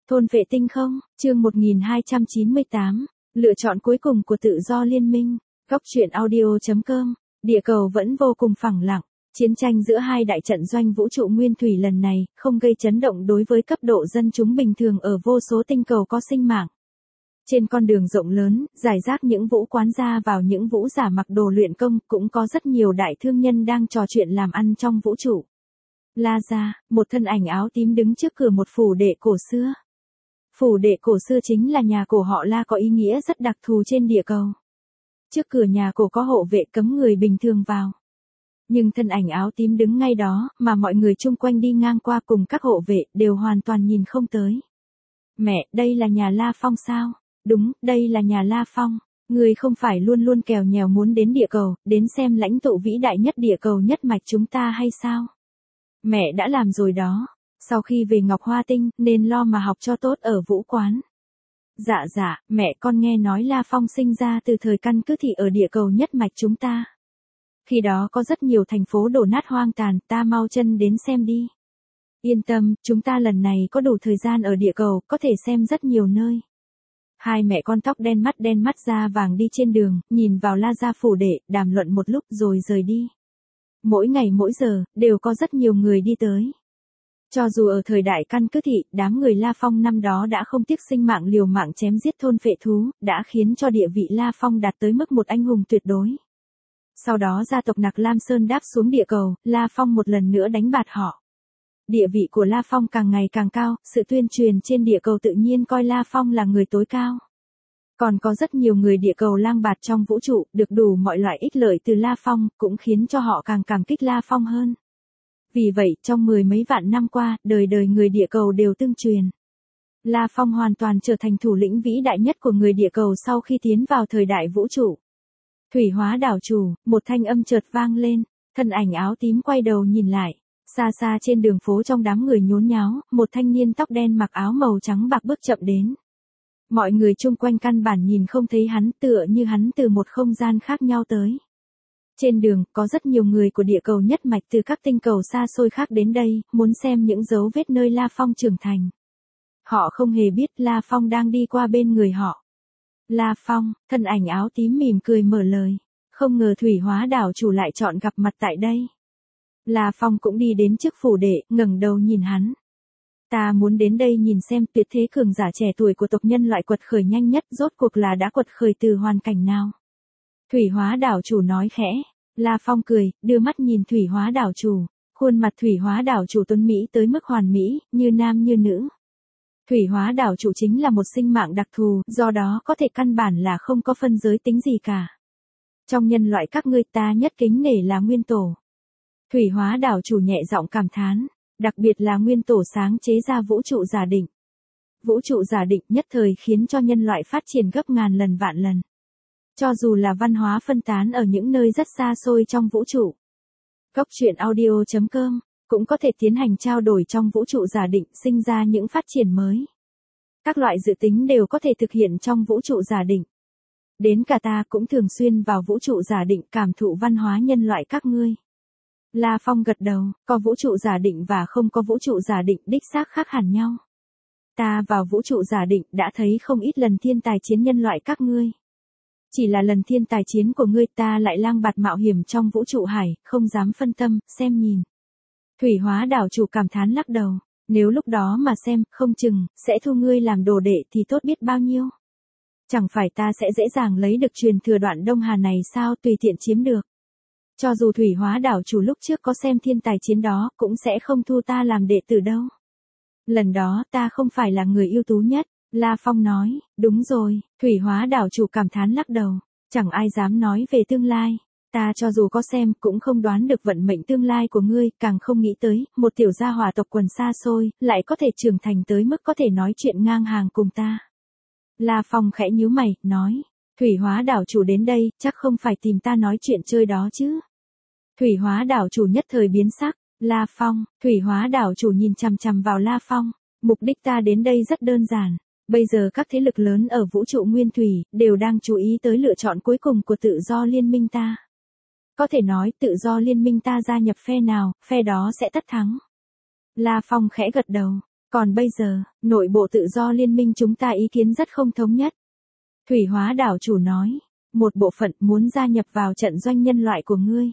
Thôn vệ tinh không, chương 1298, lựa chọn cuối cùng của tự do liên minh, góc truyện audio.com, địa cầu vẫn vô cùng phẳng lặng, chiến tranh giữa hai đại trận doanh vũ trụ nguyên thủy lần này, không gây chấn động đối với cấp độ dân chúng bình thường ở vô số tinh cầu có sinh mạng. Trên con đường rộng lớn, rải rác những vũ quán ra vào những vũ giả mặc đồ luyện công, cũng có rất nhiều đại thương nhân đang trò chuyện làm ăn trong vũ trụ. La ra, một thân ảnh áo tím đứng trước cửa một phủ đệ cổ xưa. Phủ đệ cổ xưa chính là nhà cổ họ La, có ý nghĩa rất đặc thù trên địa cầu. Trước cửa nhà cổ có hộ vệ cấm người bình thường vào. Nhưng thân ảnh áo tím đứng ngay đó, mà mọi người chung quanh đi ngang qua cùng các hộ vệ đều hoàn toàn nhìn không tới. Mẹ, đây là nhà La Phong sao? Đúng, đây là nhà La Phong. Người không phải luôn luôn kèo nhèo muốn đến địa cầu, đến xem lãnh tụ vĩ đại nhất địa cầu nhất mạch chúng ta hay sao? Mẹ đã làm rồi đó. Sau khi về Ngọc Hoa Tinh, nên lo mà học cho tốt ở vũ quán. Dạ, mẹ con nghe nói La Phong sinh ra từ thời căn cứ thị ở địa cầu nhất mạch chúng ta. Khi đó có rất nhiều thành phố đổ nát hoang tàn, ta mau chân đến xem đi. Yên tâm, chúng ta lần này có đủ thời gian ở địa cầu, có thể xem rất nhiều nơi. Hai mẹ con tóc đen mắt da vàng đi trên đường, nhìn vào La gia phủ đệ, đàm luận một lúc rồi rời đi. Mỗi ngày mỗi giờ, đều có rất nhiều người đi tới. Cho dù ở thời đại căn cứ thị, đám người La Phong năm đó đã không tiếc sinh mạng liều mạng chém giết thôn phệ thú, đã khiến cho địa vị La Phong đạt tới mức một anh hùng tuyệt đối. Sau đó gia tộc Nặc Lam Sơn đáp xuống địa cầu, La Phong một lần nữa đánh bạt họ. Địa vị của La Phong càng ngày càng cao, sự tuyên truyền trên địa cầu tự nhiên coi La Phong là người tối cao. Còn có rất nhiều người địa cầu lang bạt trong vũ trụ, được đủ mọi loại ích lợi từ La Phong, cũng khiến cho họ càng cảm kích La Phong hơn. Vì vậy, trong mười mấy vạn năm qua, đời đời người địa cầu đều tương truyền. La Phong hoàn toàn trở thành thủ lĩnh vĩ đại nhất của người địa cầu sau khi tiến vào thời đại vũ trụ. Thủy Hóa đảo chủ, một thanh âm chợt vang lên, thân ảnh áo tím quay đầu nhìn lại. Xa xa trên đường phố trong đám người nhốn nháo, một thanh niên tóc đen mặc áo màu trắng bạc bước chậm đến. Mọi người chung quanh căn bản nhìn không thấy hắn, tựa như hắn từ một không gian khác nhau tới. Trên đường, có rất nhiều người của địa cầu nhất mạch từ các tinh cầu xa xôi khác đến đây, muốn xem những dấu vết nơi La Phong trưởng thành. Họ không hề biết La Phong đang đi qua bên người họ. La Phong, thân ảnh áo tím mỉm cười mở lời. Không ngờ Thủy Hóa đảo chủ lại chọn gặp mặt tại đây. La Phong cũng đi đến trước phủ đệ, ngẩng đầu nhìn hắn. Ta muốn đến đây nhìn xem tuyệt thế cường giả trẻ tuổi của tộc nhân loại quật khởi nhanh nhất rốt cuộc là đã quật khởi từ hoàn cảnh nào. Thủy Hóa đảo chủ nói khẽ. La Phong cười, đưa mắt nhìn Thủy Hóa đảo chủ. Khuôn mặt Thủy Hóa đảo chủ tuấn mỹ tới mức hoàn mỹ, như nam như nữ. Thủy Hóa đảo chủ chính là một sinh mạng đặc thù, do đó có thể căn bản là không có phân giới tính gì cả. Trong nhân loại các ngươi ta nhất kính nể là nguyên tổ. Thủy Hóa đảo chủ nhẹ giọng cảm thán, đặc biệt là nguyên tổ sáng chế ra vũ trụ giả định. Vũ trụ giả định nhất thời khiến cho nhân loại phát triển gấp ngàn lần vạn lần. Cho dù là văn hóa phân tán ở những nơi rất xa xôi trong vũ trụ. Góc truyện audio.com cũng có thể tiến hành trao đổi trong vũ trụ giả định, sinh ra những phát triển mới. Các loại dự tính đều có thể thực hiện trong vũ trụ giả định. Đến cả ta cũng thường xuyên vào vũ trụ giả định cảm thụ văn hóa nhân loại các ngươi. La Phong gật đầu, có vũ trụ giả định và không có vũ trụ giả định đích xác khác hẳn nhau. Ta vào vũ trụ giả định đã thấy không ít lần thiên tài chiến nhân loại các ngươi. Chỉ là lần thiên tài chiến của ngươi ta lại lang bạt mạo hiểm trong vũ trụ hải, không dám phân tâm, xem nhìn. Thủy Hóa đảo chủ cảm thán lắc đầu, nếu lúc đó mà xem, không chừng, sẽ thu ngươi làm đồ đệ thì tốt biết bao nhiêu. Chẳng phải ta sẽ dễ dàng lấy được truyền thừa đoạn Đông Hà này sao, tùy tiện chiếm được. Cho dù Thủy Hóa đảo chủ lúc trước có xem thiên tài chiến đó, cũng sẽ không thu ta làm đệ tử đâu. Lần đó ta không phải là người ưu tú nhất, La Phong nói, đúng rồi, Thủy Hóa đảo chủ cảm thán lắc đầu, chẳng ai dám nói về tương lai. Ta cho dù có xem cũng không đoán được vận mệnh tương lai của ngươi, càng không nghĩ tới, một tiểu gia hỏa tộc quần xa xôi, lại có thể trưởng thành tới mức có thể nói chuyện ngang hàng cùng ta. La Phong khẽ nhíu mày, nói, Thủy Hóa đảo chủ đến đây, chắc không phải tìm ta nói chuyện chơi đó chứ. Thủy Hóa đảo chủ nhất thời biến sắc, La Phong, Thủy Hóa đảo chủ nhìn chằm chằm vào La Phong, mục đích ta đến đây rất đơn giản. Bây giờ các thế lực lớn ở vũ trụ nguyên thủy, đều đang chú ý tới lựa chọn cuối cùng của tự do liên minh ta. Có thể nói tự do liên minh ta gia nhập phe nào, phe đó sẽ tất thắng. La Phong khẽ gật đầu. Còn bây giờ, nội bộ tự do liên minh chúng ta ý kiến rất không thống nhất. Thủy Hóa đảo chủ nói, một bộ phận muốn gia nhập vào trận doanh nhân loại của ngươi.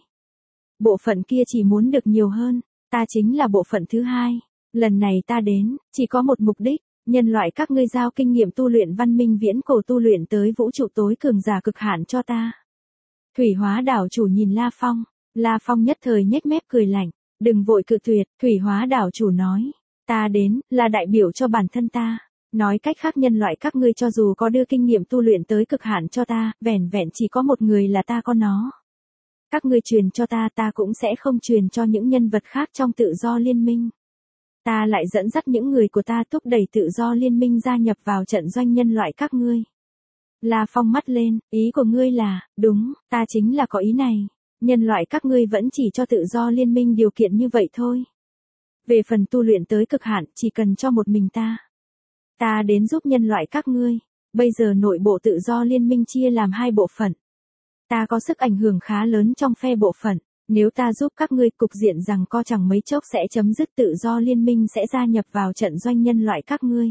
Bộ phận kia chỉ muốn được nhiều hơn, ta chính là bộ phận thứ hai. Lần này ta đến, chỉ có một mục đích, nhân loại các ngươi giao kinh nghiệm tu luyện văn minh viễn cổ tu luyện tới vũ trụ tối cường giả cực hạn cho ta. Thủy Hóa đảo chủ nhìn La Phong nhất thời nhếch mép cười lạnh, đừng vội cự tuyệt, Thủy Hóa đảo chủ nói, ta đến, là đại biểu cho bản thân ta. Nói cách khác nhân loại các ngươi cho dù có đưa kinh nghiệm tu luyện tới cực hạn cho ta, vẻn vẹn chỉ có một người là ta có nó. Các ngươi truyền cho ta cũng sẽ không truyền cho những nhân vật khác trong tự do liên minh. Ta lại dẫn dắt những người của ta thúc đẩy tự do liên minh gia nhập vào trận doanh nhân loại các ngươi. La Phong mắt lên, ý của ngươi là, đúng, ta chính là có ý này. Nhân loại các ngươi vẫn chỉ cho tự do liên minh điều kiện như vậy thôi. Về phần tu luyện tới cực hạn, chỉ cần cho một mình ta. Ta đến giúp nhân loại các ngươi. Bây giờ nội bộ tự do liên minh chia làm hai bộ phận. Ta có sức ảnh hưởng khá lớn trong phe bộ phận. Nếu ta giúp các ngươi, cục diện rằng co chẳng mấy chốc sẽ chấm dứt, tự do liên minh sẽ gia nhập vào trận doanh nhân loại các ngươi.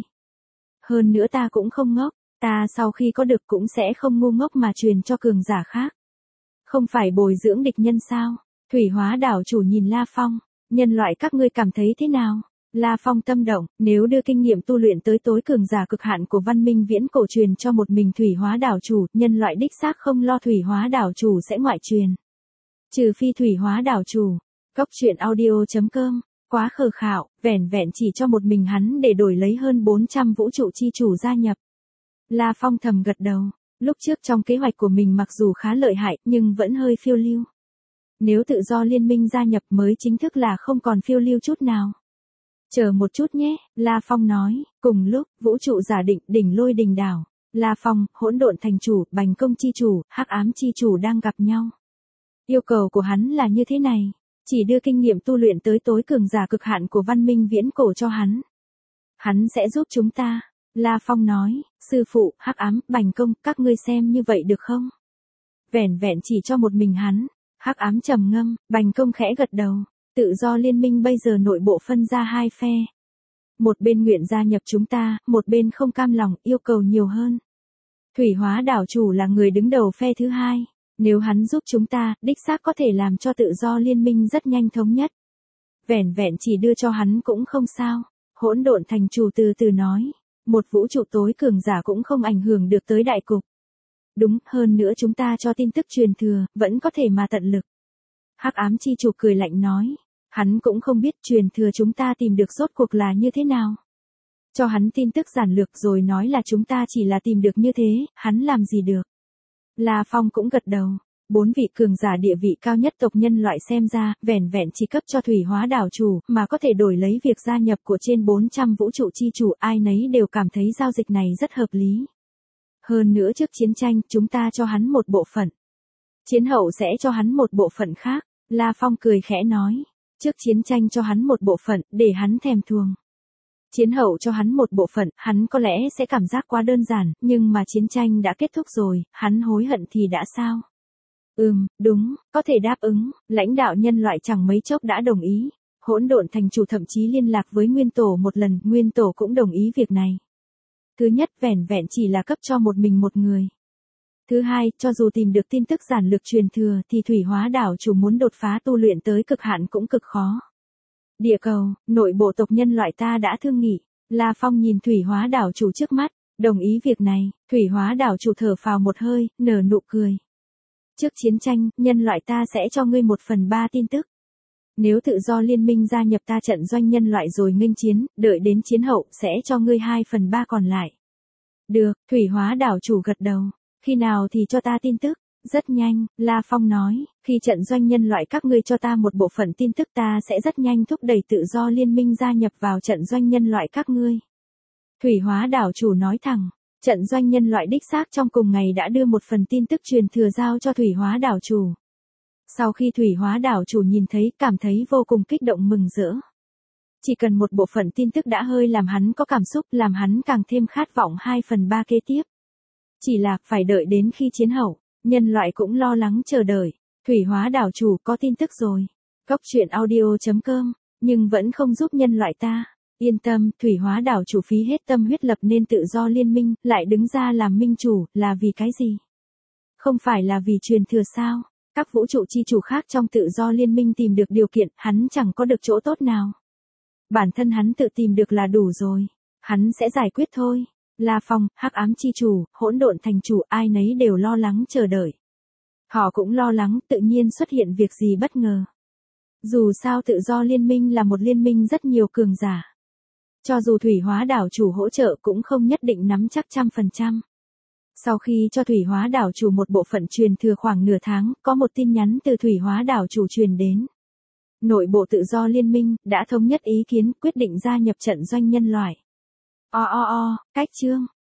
Hơn nữa ta cũng không ngốc, ta sau khi có được cũng sẽ không ngu ngốc mà truyền cho cường giả khác. Không phải bồi dưỡng địch nhân sao? Thủy Hóa đảo chủ nhìn La Phong, nhân loại các ngươi cảm thấy thế nào? La Phong tâm động, nếu đưa kinh nghiệm tu luyện tới tối cường giả cực hạn của văn minh viễn cổ truyền cho một mình Thủy Hóa đảo chủ, nhân loại đích xác không lo Thủy Hóa đảo chủ sẽ ngoại truyền. Trừ phi Thủy Hóa đảo chủ. Góc truyện audio.com, quá khờ khạo, vẻn vẹn chỉ cho một mình hắn để đổi lấy hơn 400 vũ trụ chi chủ gia nhập. La Phong thầm gật đầu, lúc trước trong kế hoạch của mình mặc dù khá lợi hại nhưng vẫn hơi phiêu lưu. Nếu tự do liên minh gia nhập mới chính thức là không còn phiêu lưu chút nào. Chờ một chút nhé, La Phong nói, cùng lúc, vũ trụ giả định, đỉnh Lôi Đình đảo, La Phong, Hỗn Độn thành chủ, Bành Công chi chủ, Hắc Ám chi chủ đang gặp nhau. Yêu cầu của hắn là như thế này, chỉ đưa kinh nghiệm tu luyện tới tối cường giả cực hạn của văn minh viễn cổ cho hắn. Hắn sẽ giúp chúng ta. La Phong nói, sư phụ, Hắc Ám, Bành Công, các ngươi xem như vậy được không? Vẻn vẹn chỉ cho một mình hắn. Hắc Ám trầm ngâm, Bành Công khẽ gật đầu. Tự do liên minh bây giờ nội bộ phân ra hai phe. Một bên nguyện gia nhập chúng ta, một bên không cam lòng, yêu cầu nhiều hơn. Thủy Hóa đảo chủ là người đứng đầu phe thứ hai. Nếu hắn giúp chúng ta, đích xác có thể làm cho tự do liên minh rất nhanh thống nhất. Vẻn vẹn chỉ đưa cho hắn cũng không sao. Hỗn Độn thành chủ từ từ nói. Một vũ trụ tối cường giả cũng không ảnh hưởng được tới đại cục. Đúng, hơn nữa chúng ta cho tin tức truyền thừa, vẫn có thể mà tận lực. Hắc Ám chi chủ cười lạnh nói. Hắn cũng không biết truyền thừa chúng ta tìm được rốt cuộc là như thế nào. Cho hắn tin tức giản lược rồi nói là chúng ta chỉ là tìm được như thế, hắn làm gì được. La Phong cũng gật đầu. 4 vị cường giả địa vị cao nhất tộc nhân loại xem ra, vẻn vẹn chỉ cấp cho Thủy Hóa đảo chủ, mà có thể đổi lấy việc gia nhập của trên 400 vũ trụ chi chủ, ai nấy đều cảm thấy giao dịch này rất hợp lý. Hơn nữa trước chiến tranh, chúng ta cho hắn một bộ phận. Chiến hậu sẽ cho hắn một bộ phận khác. La Phong cười khẽ nói. Trước chiến tranh cho hắn một bộ phận, để hắn thèm thuồng. Chiến hậu cho hắn một bộ phận, hắn có lẽ sẽ cảm giác quá đơn giản, nhưng mà chiến tranh đã kết thúc rồi, hắn hối hận thì đã sao? Đúng, có thể đáp ứng, lãnh đạo nhân loại chẳng mấy chốc đã đồng ý. Hỗn Độn thành chủ thậm chí liên lạc với Nguyên Tổ một lần, Nguyên Tổ cũng đồng ý việc này. Thứ nhất, vẻn vẹn chỉ là cấp cho một mình một người. Thứ hai, cho dù tìm được tin tức giản lược truyền thừa thì Thủy Hóa đảo chủ muốn đột phá tu luyện tới cực hạn cũng cực khó. Địa cầu, nội bộ tộc nhân loại ta đã thương nghị. La Phong nhìn Thủy Hóa đảo chủ trước mắt, đồng ý việc này. Thủy Hóa đảo chủ thở phào một hơi, nở nụ cười. Trước chiến tranh, nhân loại ta sẽ cho ngươi 1/3 tin tức. Nếu tự do liên minh gia nhập ta trận doanh nhân loại rồi nghênh chiến, đợi đến chiến hậu sẽ cho ngươi 2/3 còn lại. Được, Thủy Hóa đảo chủ gật đầu. Khi nào thì cho ta tin tức? Rất nhanh, La Phong nói, khi trận doanh nhân loại các ngươi cho ta một bộ phận tin tức ta sẽ rất nhanh thúc đẩy tự do liên minh gia nhập vào trận doanh nhân loại các ngươi. Thủy Hóa đảo chủ nói thẳng, trận doanh nhân loại đích xác trong cùng ngày đã đưa một phần tin tức truyền thừa giao cho Thủy Hóa đảo chủ. Sau khi Thủy Hóa đảo chủ nhìn thấy, cảm thấy vô cùng kích động mừng rỡ. Chỉ cần một bộ phận tin tức đã hơi làm hắn có cảm xúc, làm hắn càng thêm khát vọng 2/3 kế tiếp. Chỉ là, phải đợi đến khi chiến hậu, nhân loại cũng lo lắng chờ đợi. Thủy Hóa đảo chủ có tin tức rồi. Góc truyện audio.com, nhưng vẫn không giúp nhân loại ta. Yên tâm, thủy hóa đảo chủ phí hết tâm huyết lập nên tự do liên minh, lại đứng ra làm minh chủ, là vì cái gì? Không phải là vì truyền thừa sao? Các vũ trụ chi chủ khác trong tự do liên minh tìm được điều kiện, hắn chẳng có được chỗ tốt nào. Bản thân hắn tự tìm được là đủ rồi. Hắn sẽ giải quyết thôi. La Phong, hắc ám chi chủ, hỗn độn thành chủ, ai nấy đều lo lắng chờ đợi. Họ cũng lo lắng tự nhiên xuất hiện việc gì bất ngờ. Dù sao tự do liên minh là một liên minh rất nhiều cường giả. Cho dù thủy hóa đảo chủ hỗ trợ cũng không nhất định nắm chắc 100%. Sau khi cho thủy hóa đảo chủ một bộ phận truyền thừa khoảng nửa tháng, có một tin nhắn từ thủy hóa đảo chủ truyền đến. Nội bộ tự do liên minh đã thống nhất ý kiến quyết định gia nhập trận doanh nhân loại. Cách chương